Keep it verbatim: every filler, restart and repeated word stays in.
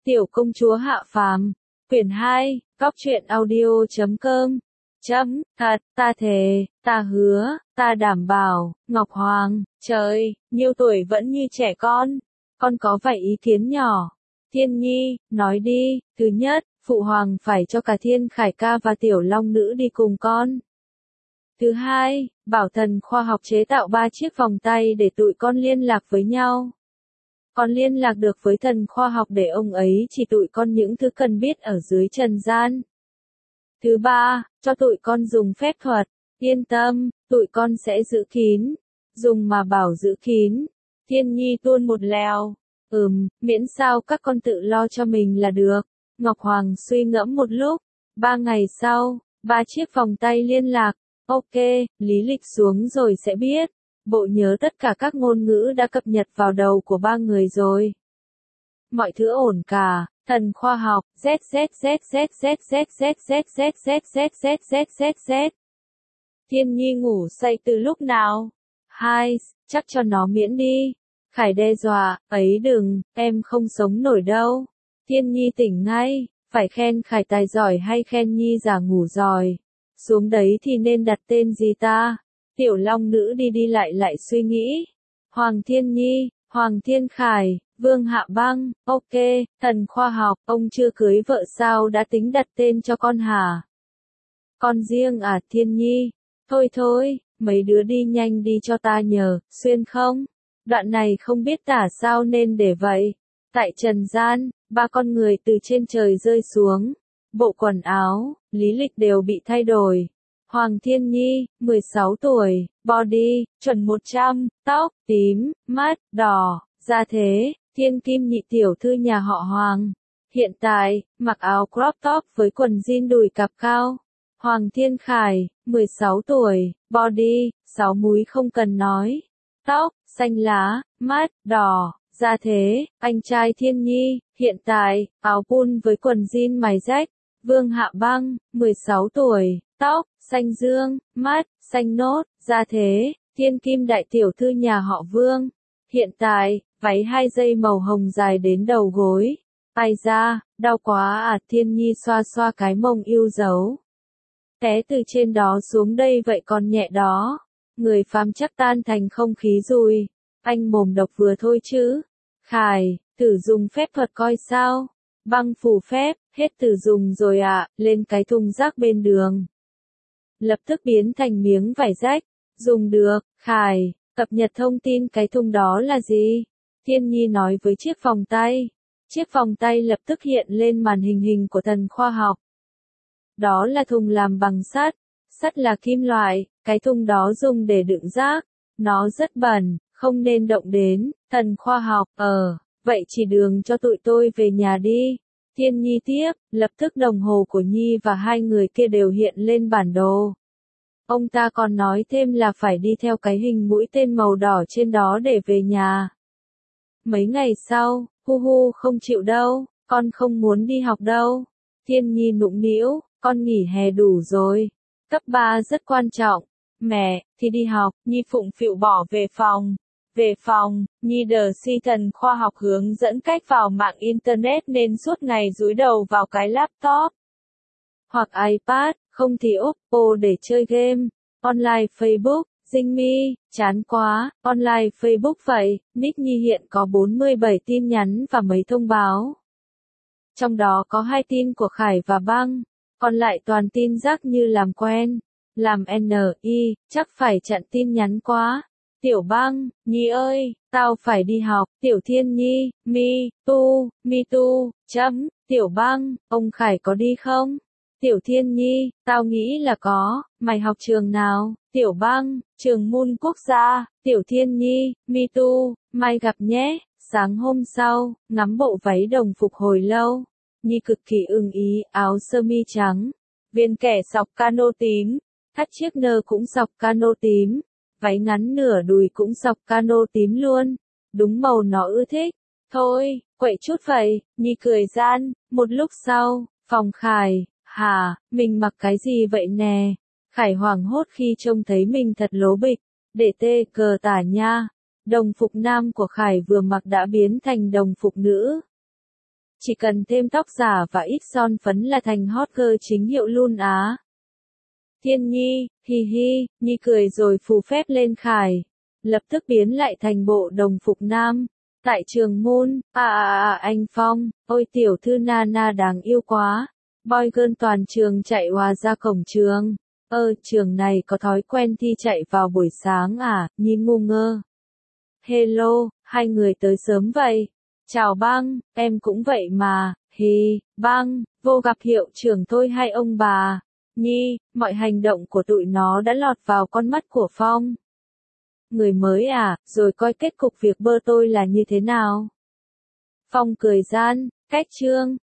Tiểu công chúa hạ phàm, quyển hai, góc truyện audio chấm com. Chấm, thật, ta thề, ta hứa, ta đảm bảo, Ngọc Hoàng, trời, nhiêu tuổi vẫn như trẻ con. Con có vài ý kiến nhỏ. Thiên Nhi, nói đi, thứ nhất, Phụ Hoàng phải cho cả Thiên Khải ca và Tiểu Long Nữ đi cùng con. Thứ hai, bảo thần khoa học chế tạo ba chiếc vòng tay để tụi con liên lạc với nhau. Con liên lạc được với thần khoa học để ông ấy chỉ tụi con những thứ cần biết ở dưới trần gian. Thứ ba, cho tụi con dùng phép thuật. Yên tâm, tụi con sẽ giữ kín. Dùng mà bảo giữ kín. Thiên Nhi tuôn một lèo. Ừm, miễn sao các con tự lo cho mình là được. Ngọc Hoàng suy ngẫm một lúc. Ba ngày sau, ba chiếc vòng tay liên lạc. Ok, lý lịch xuống rồi sẽ biết. Bộ nhớ tất cả các ngôn ngữ đã cập nhật vào đầu của ba người rồi. Mọi thứ ổn cả, thần khoa học, z z z z z z z z z z z z z z z. Thiên Nhi ngủ say từ lúc nào? Hai, chắc cho nó miễn đi. Khải đe dọa, ấy đừng, em không sống nổi đâu. Thiên Nhi tỉnh ngay, phải khen Khải tài giỏi hay khen Nhi giả ngủ giỏi. Xuống đấy thì nên đặt tên gì ta? Tiểu Long Nữ đi đi lại lại suy nghĩ. Hoàng Thiên Nhi, Hoàng Thiên Khải, Vương Hạ Băng, ok, thần khoa học, ông chưa cưới vợ sao đã tính đặt tên cho con hả? Con riêng à Thiên Nhi? Thôi thôi, mấy đứa đi nhanh đi cho ta nhờ, xuyên không? Đoạn này không biết tả sao nên để vậy. Tại trần gian, ba con người từ trên trời rơi xuống. Bộ quần áo, lý lịch đều bị thay đổi. Hoàng Thiên Nhi, mười sáu tuổi, body, chuẩn một trăm, tóc, tím, mắt, đỏ, da thế, thiên kim nhị tiểu thư nhà họ Hoàng. Hiện tại, mặc áo crop top với quần jean đùi cạp cao. Hoàng Thiên Khải, mười sáu tuổi, body, sáu múi không cần nói. Tóc, xanh lá, mắt, đỏ, da thế, anh trai Thiên Nhi, hiện tại, áo pun với quần jean mày rách. Vương Hạ Băng, mười sáu tuổi, tóc, xanh dương, mắt, xanh nốt, da thế, thiên kim đại tiểu thư nhà họ Vương. Hiện tại, váy hai dây màu hồng dài đến đầu gối. Ai da, đau quá à Thiên Nhi xoa xoa cái mông yêu dấu. Té từ trên đó xuống đây vậy còn nhẹ đó. Người phàm chắc tan thành không khí rồi. Anh mồm độc vừa thôi chứ. Khải, thử dùng phép thuật coi sao. Băng phủ phép, hết thử dùng rồi ạ, à, lên cái thùng rác bên đường. Lập tức biến thành miếng vải rách. Dùng được, Khải, cập nhật thông tin cái thùng đó là gì? Thiên Nhi nói với chiếc vòng tay. Chiếc vòng tay lập tức hiện lên màn hình hình của thần khoa học. Đó là thùng làm bằng sắt. Sắt là kim loại, cái thùng đó dùng để đựng rác. Nó rất bẩn, không nên động đến. Thần khoa học, ờ, vậy chỉ đường cho tụi tôi về nhà đi. Thiên Nhi tiếp, lập tức đồng hồ của Nhi và hai người kia đều hiện lên bản đồ. Ông ta còn nói thêm là phải đi theo cái hình mũi tên màu đỏ trên đó để về nhà. Mấy ngày sau, hu hu không chịu đâu, con không muốn đi học đâu. Thiên Nhi nũng nĩu, con nghỉ hè đủ rồi. Cấp ba rất quan trọng. Mẹ, thì đi học, Nhi phụng phịu bỏ về phòng. Về phòng, Nhi đờ si thần khoa học hướng dẫn cách vào mạng Internet nên suốt ngày dúi đầu vào cái laptop. Hoặc iPad, không thì Oppo để chơi game. Online Facebook, dinh mi, chán quá, online Facebook vậy, nick Nhi hiện có bốn mươi bảy tin nhắn và mấy thông báo. Trong đó có hai tin của Khải và Băng, còn lại toàn tin rác như làm quen. Làm N I, chắc phải chặn tin nhắn quá. Tiểu Băng, Nhi ơi, tao phải đi học. Tiểu Thiên Nhi, mi, tu, mi tu, chấm, Tiểu Băng, ông Khải có đi không? Tiểu Thiên Nhi, tao nghĩ là có, mày học trường nào? Tiểu Băng, trường Môn Quốc gia. Tiểu Thiên Nhi, mi tu, mai gặp nhé. Sáng hôm sau, ngắm bộ váy đồng phục hồi lâu. Nhi cực kỳ ưng ý, áo sơ mi trắng. Viên kẻ sọc cano tím. Thắt chiếc nơ cũng sọc cano tím. Váy ngắn nửa đùi cũng sọc cano tím luôn. Đúng màu nó ưa thích. Thôi, quậy chút vậy, Nhi cười gian. Một lúc sau, phòng Khải. Hả, mình mặc cái gì vậy nè? Khải hoảng hốt khi trông thấy mình thật lố bịch. Để tê cờ tả nha. Đồng phục nam của Khải vừa mặc đã biến thành đồng phục nữ. Chỉ cần thêm tóc giả và ít son phấn là thành hot girl chính hiệu luôn á. Thiên Nhi, hi hi, Nhi cười rồi phù phép lên khải. Lập tức biến lại thành bộ đồng phục nam. Tại trường môn, à à à anh Phong, ôi tiểu thư Nana đáng yêu quá. Boy girl toàn trường chạy hòa ra cổng trường. Ơ, trường này có thói quen thi chạy vào buổi sáng à, Nhi ngu ngơ. Hello, hai người tới sớm vậy. Chào băng, em cũng vậy mà, hi, băng, vô gặp hiệu trưởng thôi hay ông bà. Nhi, mọi hành động của tụi nó đã lọt vào con mắt của Phong. Người mới à, rồi coi kết cục việc bơ tôi là như thế nào. Phong cười gian, cách trương,